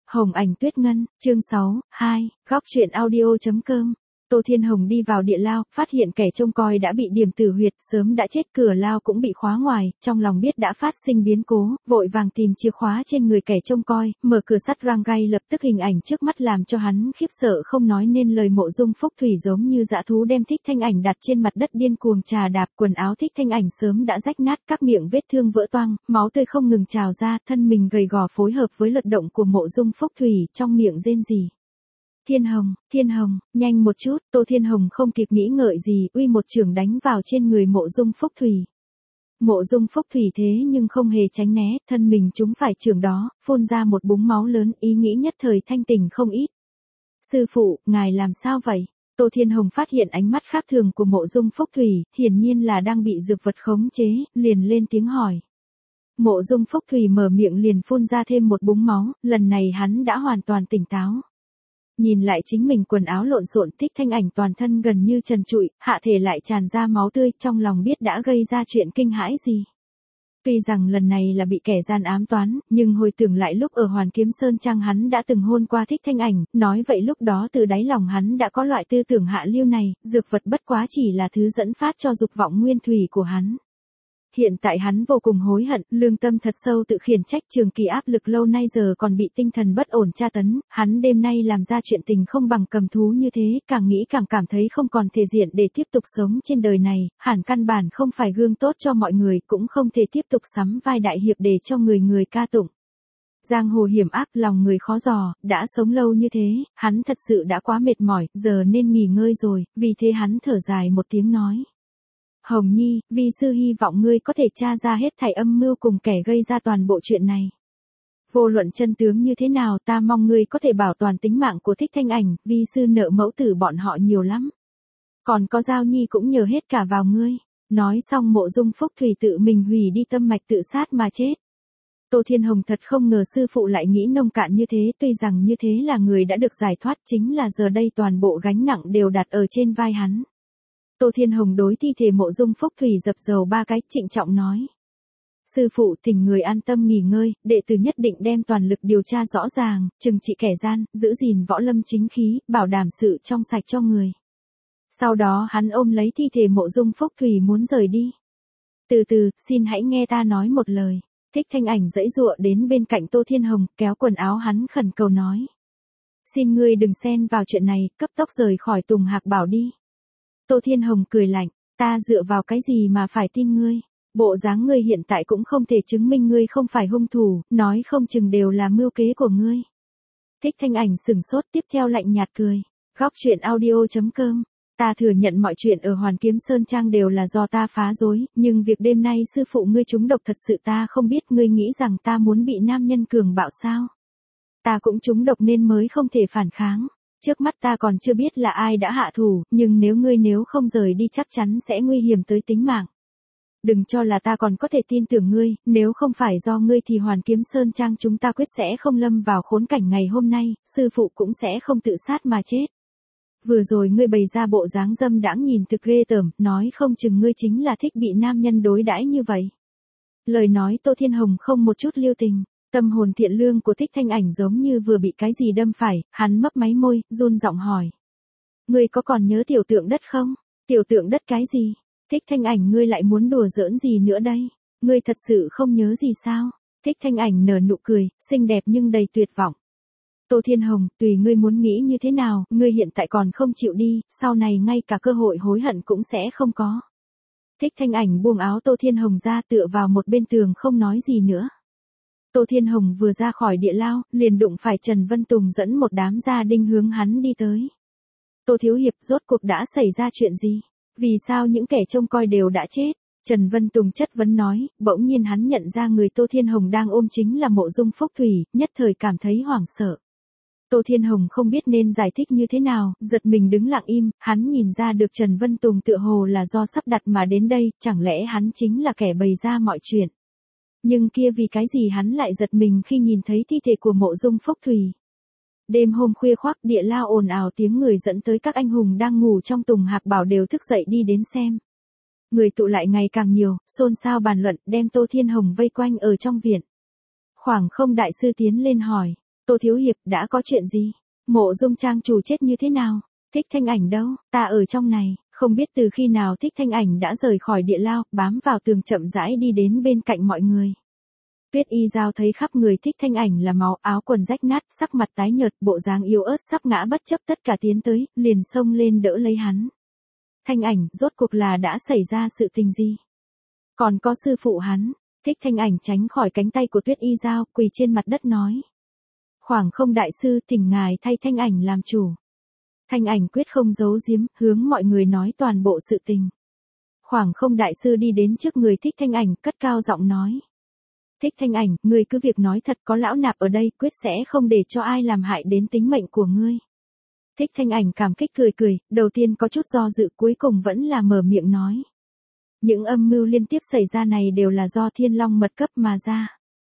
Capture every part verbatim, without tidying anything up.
Hồng Ảnh Tuyết Ngân, chương sáu, hai, góc truyện audio chấm com. Tô Thiên Hồng đi vào địa lao, phát hiện kẻ trông coi đã bị điểm tử huyệt, sớm đã chết, cửa lao cũng bị khóa ngoài, trong lòng biết đã phát sinh biến cố, vội vàng tìm chìa khóa trên người kẻ trông coi, mở cửa sắt rang gai, lập tức hình ảnh trước mắt làm cho hắn khiếp sợ không nói nên lời. Mộ Dung Phúc Thủy giống như dã thú đem Thích Thanh Ảnh đặt trên mặt đất điên cuồng trà đạp, quần áo Thích Thanh Ảnh sớm đã rách nát, các miệng vết thương vỡ toang, máu tươi không ngừng trào ra, thân mình gầy gò phối hợp với luật động của Mộ Dung Phúc Thủy, trong miệng rên rỉ. Thiên Hồng, Thiên Hồng, nhanh một chút. Tô Thiên Hồng không kịp nghĩ ngợi gì, uy một chưởng đánh vào trên người Mộ Dung Phúc Thủy. Mộ Dung Phúc Thủy thế nhưng không hề tránh né, thân mình trúng phải chưởng đó, phun ra một búng máu lớn, ý nghĩ nhất thời thanh tỉnh không ít. Sư phụ, ngài làm sao vậy? Tô Thiên Hồng phát hiện ánh mắt khác thường của Mộ Dung Phúc Thủy, hiển nhiên là đang bị dược vật khống chế, liền lên tiếng hỏi. Mộ Dung Phúc Thủy mở miệng liền phun ra thêm một búng máu, lần này hắn đã hoàn toàn tỉnh táo. Nhìn lại chính mình quần áo lộn xộn, Thích Thanh Ảnh toàn thân gần như trần trụi, hạ thể lại tràn ra máu tươi, trong lòng biết đã gây ra chuyện kinh hãi gì. Tuy rằng lần này là bị kẻ gian ám toán, nhưng hồi tưởng lại lúc ở Hoàn Kiếm Sơn Trang hắn đã từng hôn qua Thích Thanh Ảnh, nói vậy lúc đó từ đáy lòng hắn đã có loại tư tưởng hạ lưu này, dược vật bất quá chỉ là thứ dẫn phát cho dục vọng nguyên thủy của hắn. Hiện tại hắn vô cùng hối hận, lương tâm thật sâu tự khiển trách, trường kỳ áp lực lâu nay giờ còn bị tinh thần bất ổn tra tấn, hắn đêm nay làm ra chuyện tình không bằng cầm thú như thế, càng nghĩ càng cảm thấy không còn thể diện để tiếp tục sống trên đời này, hẳn căn bản không phải gương tốt cho mọi người, cũng không thể tiếp tục sắm vai đại hiệp để cho người người ca tụng. Giang hồ hiểm ác, lòng người khó dò, đã sống lâu như thế, hắn thật sự đã quá mệt mỏi, giờ nên nghỉ ngơi rồi, vì thế hắn thở dài một tiếng nói. Hồng Nhi, vi sư hy vọng ngươi có thể tra ra hết thảy âm mưu cùng kẻ gây ra toàn bộ chuyện này. Vô luận chân tướng như thế nào, ta mong ngươi có thể bảo toàn tính mạng của Thích Thanh Ảnh, vi sư nợ mẫu tử bọn họ nhiều lắm. Còn có Giao Nhi cũng nhờ hết cả vào ngươi. Nói xong Mộ Dung Phúc Thủy tự mình hủy đi tâm mạch tự sát mà chết. Tô Thiên Hồng thật không ngờ sư phụ lại nghĩ nông cạn như thế, tuy rằng như thế là người đã được giải thoát, chính là giờ đây toàn bộ gánh nặng đều đặt ở trên vai hắn. Tô Thiên Hồng đối thi thể Mộ Dung Phúc Thủy dập dầu ba cái, trịnh trọng nói. Sư phụ, thỉnh người an tâm nghỉ ngơi, đệ tử nhất định đem toàn lực điều tra rõ ràng, trừng trị kẻ gian, giữ gìn võ lâm chính khí, bảo đảm sự trong sạch cho người. Sau đó hắn ôm lấy thi thể Mộ Dung Phúc Thủy muốn rời đi. Từ từ, xin hãy nghe ta nói một lời. Thích Thanh Ảnh giãy giụa đến bên cạnh Tô Thiên Hồng, kéo quần áo hắn khẩn cầu nói. Xin ngươi đừng xen vào chuyện này, cấp tốc rời khỏi Tùng Hạc Bảo đi. Tô Thiên Hồng cười lạnh, ta dựa vào cái gì mà phải tin ngươi? Bộ dáng ngươi hiện tại cũng không thể chứng minh ngươi không phải hung thủ, nói không chừng đều là mưu kế của ngươi. Thích Thanh Ảnh sừng sốt, tiếp theo lạnh nhạt cười. Góc truyện audio chấm com. Ta thừa nhận mọi chuyện ở Hoàn Kiếm Sơn Trang đều là do ta phá rối, nhưng việc đêm nay sư phụ ngươi trúng độc thật sự ta không biết, ngươi nghĩ rằng ta muốn bị nam nhân cường bạo sao? Ta cũng trúng độc nên mới không thể phản kháng. Trước mắt ta còn chưa biết là ai đã hạ thủ, nhưng nếu ngươi nếu không rời đi chắc chắn sẽ nguy hiểm tới tính mạng. Đừng cho là ta còn có thể tin tưởng ngươi, nếu không phải do ngươi thì Hoàn Kiếm Sơn Trang chúng ta quyết sẽ không lâm vào khốn cảnh ngày hôm nay, sư phụ cũng sẽ không tự sát mà chết. Vừa rồi ngươi bày ra bộ dáng dâm đãng nhìn thực ghê tởm, nói không chừng ngươi chính là thích bị nam nhân đối đãi như vậy. Lời nói Tô Thiên Hồng không một chút lưu tình. Tâm hồn thiện lương của Thích Thanh Ảnh giống như vừa bị cái gì đâm phải, hắn mấp máy môi, run giọng hỏi. Ngươi có còn nhớ tiểu tượng đất không? Tiểu tượng đất cái gì? Thích Thanh Ảnh, ngươi lại muốn đùa giỡn gì nữa đây? Ngươi thật sự không nhớ gì sao? Thích Thanh Ảnh nở nụ cười, xinh đẹp nhưng đầy tuyệt vọng. Tô Thiên Hồng, tùy ngươi muốn nghĩ như thế nào, ngươi hiện tại còn không chịu đi, sau này ngay cả cơ hội hối hận cũng sẽ không có. Thích Thanh Ảnh buông áo Tô Thiên Hồng ra, tựa vào một bên tường không nói gì nữa. Tô Thiên Hồng vừa ra khỏi địa lao, liền đụng phải Trần Vân Tùng dẫn một đám gia đình hướng hắn đi tới. Tô Thiếu Hiệp, rốt cuộc đã xảy ra chuyện gì? Vì sao những kẻ trông coi đều đã chết? Trần Vân Tùng chất vấn nói, bỗng nhiên hắn nhận ra người Tô Thiên Hồng đang ôm chính là Mộ Dung Phúc Thủy, nhất thời cảm thấy hoảng sợ. Tô Thiên Hồng không biết nên giải thích như thế nào, giật mình đứng lặng im, hắn nhìn ra được Trần Vân Tùng tựa hồ là do sắp đặt mà đến đây, chẳng lẽ hắn chính là kẻ bày ra mọi chuyện. Nhưng kia vì cái gì hắn lại giật mình khi nhìn thấy thi thể của Mộ Dung Phúc Thủy. Đêm hôm khuya khoác, địa lao ồn ào tiếng người dẫn tới các anh hùng đang ngủ trong Tùng Hạc Bảo đều thức dậy đi đến xem. Người tụ lại ngày càng nhiều, xôn xao bàn luận, đem Tô Thiên Hồng vây quanh ở trong viện. Khoảng không đại sư tiến lên hỏi. Tô Thiếu Hiệp, đã có chuyện gì? Mộ Dung trang chủ chết như thế nào? Thích Thanh Ảnh đâu? Ta ở trong này. Không biết từ khi nào Thích Thanh Ảnh đã rời khỏi địa lao, bám vào tường chậm rãi đi đến bên cạnh mọi người. Tuyết Y Giao thấy khắp người Thích Thanh Ảnh là máu, áo quần rách nát, sắc mặt tái nhợt, bộ dáng yếu ớt sắp ngã bất chấp tất cả tiến tới, liền xông lên đỡ lấy hắn. Thanh Ảnh, rốt cuộc là đã xảy ra sự tình gì? Còn có sư phụ hắn. Thích Thanh Ảnh tránh khỏi cánh tay của Tuyết Y Giao, quỳ trên mặt đất nói. Khoảng Không đại sư, thỉnh ngài thay Thanh Ảnh làm chủ. Thanh Ảnh quyết không giấu giếm, hướng mọi người nói toàn bộ sự tình. Khoảng Không đại sư đi đến trước người Thích Thanh Ảnh, cất cao giọng nói. Thích Thanh Ảnh, ngươi cứ việc nói thật, có lão nạp ở đây, quyết sẽ không để cho ai làm hại đến tính mệnh của ngươi. Thích Thanh Ảnh cảm kích cười cười, đầu tiên có chút do dự, cuối cùng vẫn là mở miệng nói. Những âm mưu liên tiếp xảy ra này đều là do Thiên Long mật cấp mà ra.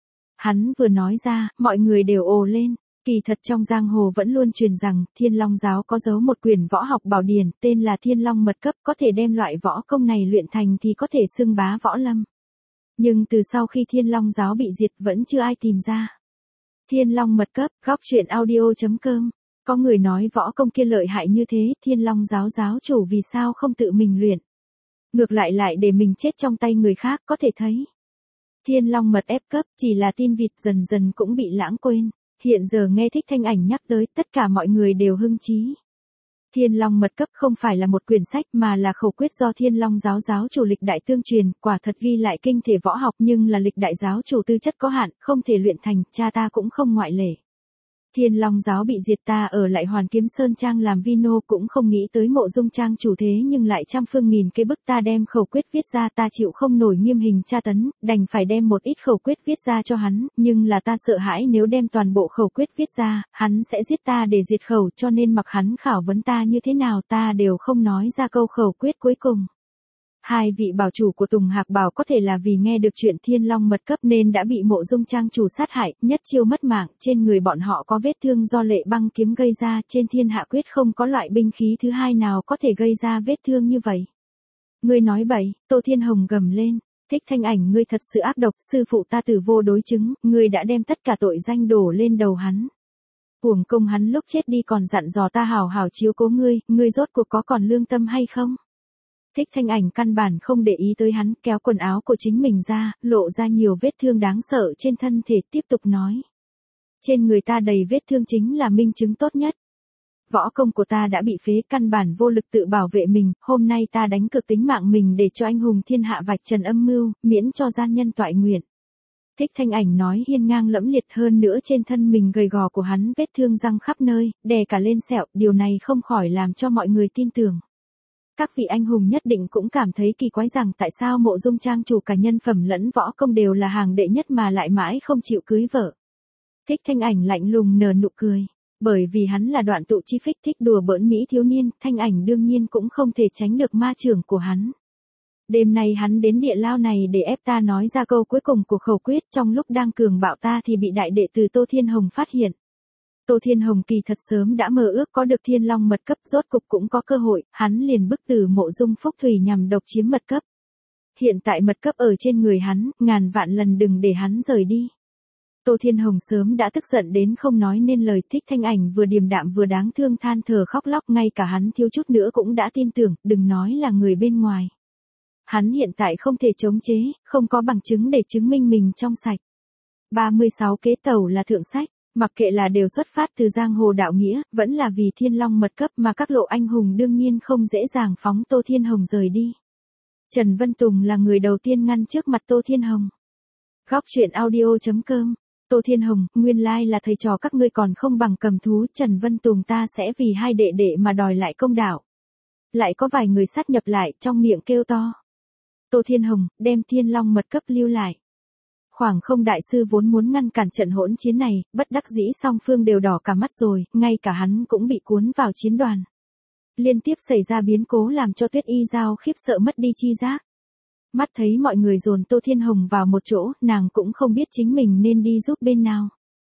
Hắn vừa nói ra, mọi người đều ồ lên. Kỳ thật trong giang hồ vẫn luôn truyền rằng, Thiên Long giáo có giấu một quyển võ học bảo điển, tên là Thiên Long mật cấp, có thể đem loại võ công này luyện thành thì có thể xưng bá võ lâm. Nhưng từ sau khi Thiên Long giáo bị diệt vẫn chưa ai tìm ra. Thiên Long mật cấp, góc truyện audio chấm com. Có người nói võ công kia lợi hại như thế, Thiên Long giáo giáo chủ vì sao không tự mình luyện. Ngược lại lại để mình chết trong tay người khác, có thể thấy. Thiên Long mật ép cấp chỉ là tin vịt, dần dần cũng bị lãng quên. Hiện giờ nghe Thích Thanh Ảnh nhắc tới, tất cả mọi người đều hưng trí. Thiên Long mật cấp không phải là một quyển sách mà là khẩu quyết do Thiên Long giáo giáo chủ lịch đại tương truyền, quả thật ghi lại kinh thể võ học nhưng là lịch đại giáo chủ tư chất có hạn, không thể luyện thành, cha ta cũng không ngoại lệ. Thiên Long giáo bị diệt, ta ở lại Hoàn Kiếm Sơn Trang làm vino, cũng không nghĩ tới Mộ Dung trang chủ thế nhưng lại trăm phương nghìn kế bức ta đem khẩu quyết viết ra, ta chịu không nổi nghiêm hình tra tấn, đành phải đem một ít khẩu quyết viết ra cho hắn, nhưng là ta sợ hãi nếu đem toàn bộ khẩu quyết viết ra, hắn sẽ giết ta để diệt khẩu, cho nên mặc hắn khảo vấn ta như thế nào ta đều không nói ra câu khẩu quyết cuối cùng. Hai vị bảo chủ của Tùng Hạc Bảo có thể là vì nghe được chuyện Thiên Long mật cấp nên đã bị Mộ Dung trang chủ sát hại, nhất chiêu mất mạng, trên người bọn họ có vết thương do lệ băng kiếm gây ra, trên thiên hạ quyết không có loại binh khí thứ hai nào có thể gây ra vết thương như vậy. Ngươi nói bậy, Tô Thiên Hồng gầm lên, Thích Thanh Ảnh, ngươi thật sự ác độc, sư phụ ta tử vô đối chứng, ngươi đã đem tất cả tội danh đổ lên đầu hắn. Uổng công hắn lúc chết đi còn dặn dò ta hào hào chiếu cố ngươi, ngươi rốt cuộc có còn lương tâm hay không? Thích Thanh Ảnh căn bản không để ý tới hắn, kéo quần áo của chính mình ra, lộ ra nhiều vết thương đáng sợ trên thân thể, tiếp tục nói. Trên người ta đầy vết thương chính là minh chứng tốt nhất. Võ công của ta đã bị phế, căn bản vô lực tự bảo vệ mình, hôm nay ta đánh cược tính mạng mình để cho anh hùng thiên hạ vạch trần âm mưu, miễn cho gian nhân toại nguyện. Thích Thanh Ảnh nói hiên ngang lẫm liệt, hơn nữa trên thân mình gầy gò của hắn vết thương răng khắp nơi, đè cả lên sẹo, điều này không khỏi làm cho mọi người tin tưởng. Các vị anh hùng nhất định cũng cảm thấy kỳ quái rằng tại sao Mộ Dung trang chủ cả nhân phẩm lẫn võ công đều là hàng đệ nhất mà lại mãi không chịu cưới vợ. Thích Thanh Ảnh lạnh lùng nở nụ cười, bởi vì hắn là Đoạn Tụ chi phích, thích đùa bỡn mỹ thiếu niên, Thanh Ảnh đương nhiên cũng không thể tránh được ma trưởng của hắn. Đêm nay hắn đến địa lao này để ép ta nói ra câu cuối cùng của khẩu quyết, trong lúc đang cường bạo ta thì bị đại đệ tử Tô Thiên Hồng phát hiện. Tô Thiên Hồng kỳ thật sớm đã mơ ước có được Thiên Long mật cấp, rốt cục cũng có cơ hội, hắn liền bức tử Mộ Dung Phúc Thủy nhằm độc chiếm mật cấp. Hiện tại mật cấp ở trên người hắn, ngàn vạn lần đừng để hắn rời đi. Tô Thiên Hồng sớm đã tức giận đến không nói nên lời, Thích Thanh Ảnh vừa điềm đạm vừa đáng thương than thở khóc lóc, ngay cả hắn thiếu chút nữa cũng đã tin tưởng, đừng nói là người bên ngoài. Hắn hiện tại không thể chống chế, không có bằng chứng để chứng minh mình trong sạch. ba mươi sáu kế tẩu là thượng sách. Mặc kệ là đều xuất phát từ giang hồ đạo nghĩa, vẫn là vì Thiên Long mật cấp mà các lộ anh hùng đương nhiên không dễ dàng phóng Tô Thiên Hồng rời đi. Trần Vân Tùng là người đầu tiên ngăn trước mặt Tô Thiên Hồng. Góc truyện audio chấm com. Tô Thiên Hồng, nguyên lai là thầy trò các ngươi còn không bằng cầm thú, Trần Vân Tùng ta sẽ vì hai đệ đệ mà đòi lại công đạo. Lại có vài người sát nhập lại, trong miệng kêu to. Tô Thiên Hồng, đem Thiên Long mật cấp lưu lại. Khoảng Không đại sư vốn muốn ngăn cản trận hỗn chiến này, bất đắc dĩ song phương đều đỏ cả mắt rồi, ngay cả hắn cũng bị cuốn vào chiến đoàn. Liên tiếp xảy ra biến cố làm cho Tuyết Y Giao khiếp sợ mất đi chi giác. Mắt thấy mọi người dồn Tô Thiên Hồng vào một chỗ, nàng cũng không biết chính mình nên đi giúp bên nào.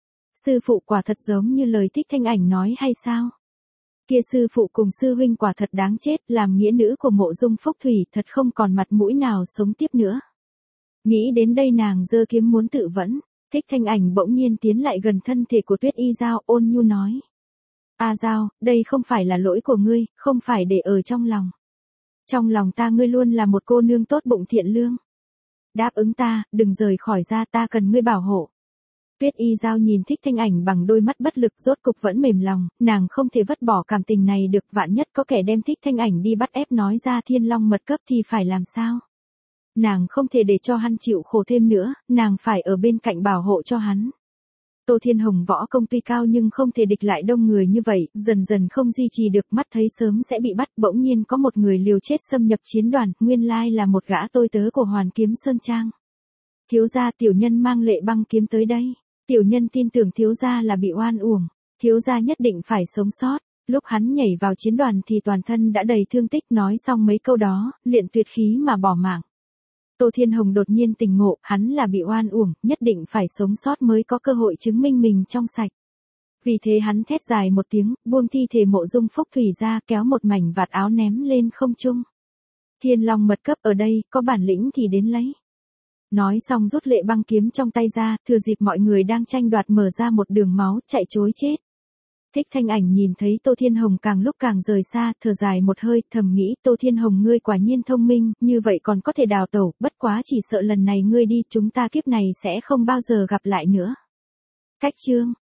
Sư phụ quả thật giống như lời Thích Thanh Ảnh nói hay sao? Kia sư phụ cùng sư huynh quả thật đáng chết, làm nghĩa nữ của Mộ Dung Phúc Thủy thật không còn mặt mũi nào sống tiếp nữa. Nghĩ đến đây nàng giơ kiếm muốn tự vẫn, Thích Thanh Ảnh bỗng nhiên tiến lại gần thân thể của Tuyết Y Giao, ôn nhu nói. A Giao, đây không phải là lỗi của ngươi, không phải để ở trong lòng. Trong lòng ta ngươi luôn là một cô nương tốt bụng thiện lương. Đáp ứng ta, đừng rời khỏi ra, ta cần ngươi bảo hộ. Tuyết Y Giao nhìn Thích Thanh Ảnh bằng đôi mắt bất lực, rốt cục vẫn mềm lòng, nàng không thể vứt bỏ cảm tình này được, vạn nhất có kẻ đem Thích Thanh Ảnh đi bắt ép nói ra thiên long mật cấp thì phải làm sao? Nàng không thể để cho hắn chịu khổ thêm nữa, nàng phải ở bên cạnh bảo hộ cho hắn. Tô Thiên Hồng võ công tuy cao nhưng không thể địch lại đông người như vậy, dần dần không duy trì được, mắt thấy sớm sẽ bị bắt, bỗng nhiên có một người liều chết xâm nhập chiến đoàn, nguyên lai là một gã tôi tớ của Hoàn Kiếm Sơn Trang. Thiếu gia, tiểu nhân mang Lệ Băng kiếm tới đây. Tiểu nhân tin tưởng thiếu gia là bị oan uổng, thiếu gia nhất định phải sống sót. Lúc hắn nhảy vào chiến đoàn thì toàn thân đã đầy thương tích, nói xong mấy câu đó, liền tuyệt khí mà bỏ mạng. Tô Thiên Hồng đột nhiên tỉnh ngộ, hắn là bị oan uổng, nhất định phải sống sót mới có cơ hội chứng minh mình trong sạch. Vì thế hắn thét dài một tiếng, buông thi thể Mộ Dung Phúc Thủy ra, kéo một mảnh vạt áo ném lên không trung. Thiên long mật cấp ở đây, có bản lĩnh thì đến lấy. Nói xong rút Lệ Băng kiếm trong tay ra, thừa dịp mọi người đang tranh đoạt mở ra một đường máu, chạy trối chết. Thích Thanh Ảnh nhìn thấy Tô Thiên Hồng càng lúc càng rời xa, thở dài một hơi, thầm nghĩ Tô Thiên Hồng ngươi quả nhiên thông minh, như vậy còn có thể đào tẩu, bất quá chỉ sợ lần này ngươi đi, chúng ta kiếp này sẽ không bao giờ gặp lại nữa. Cách chương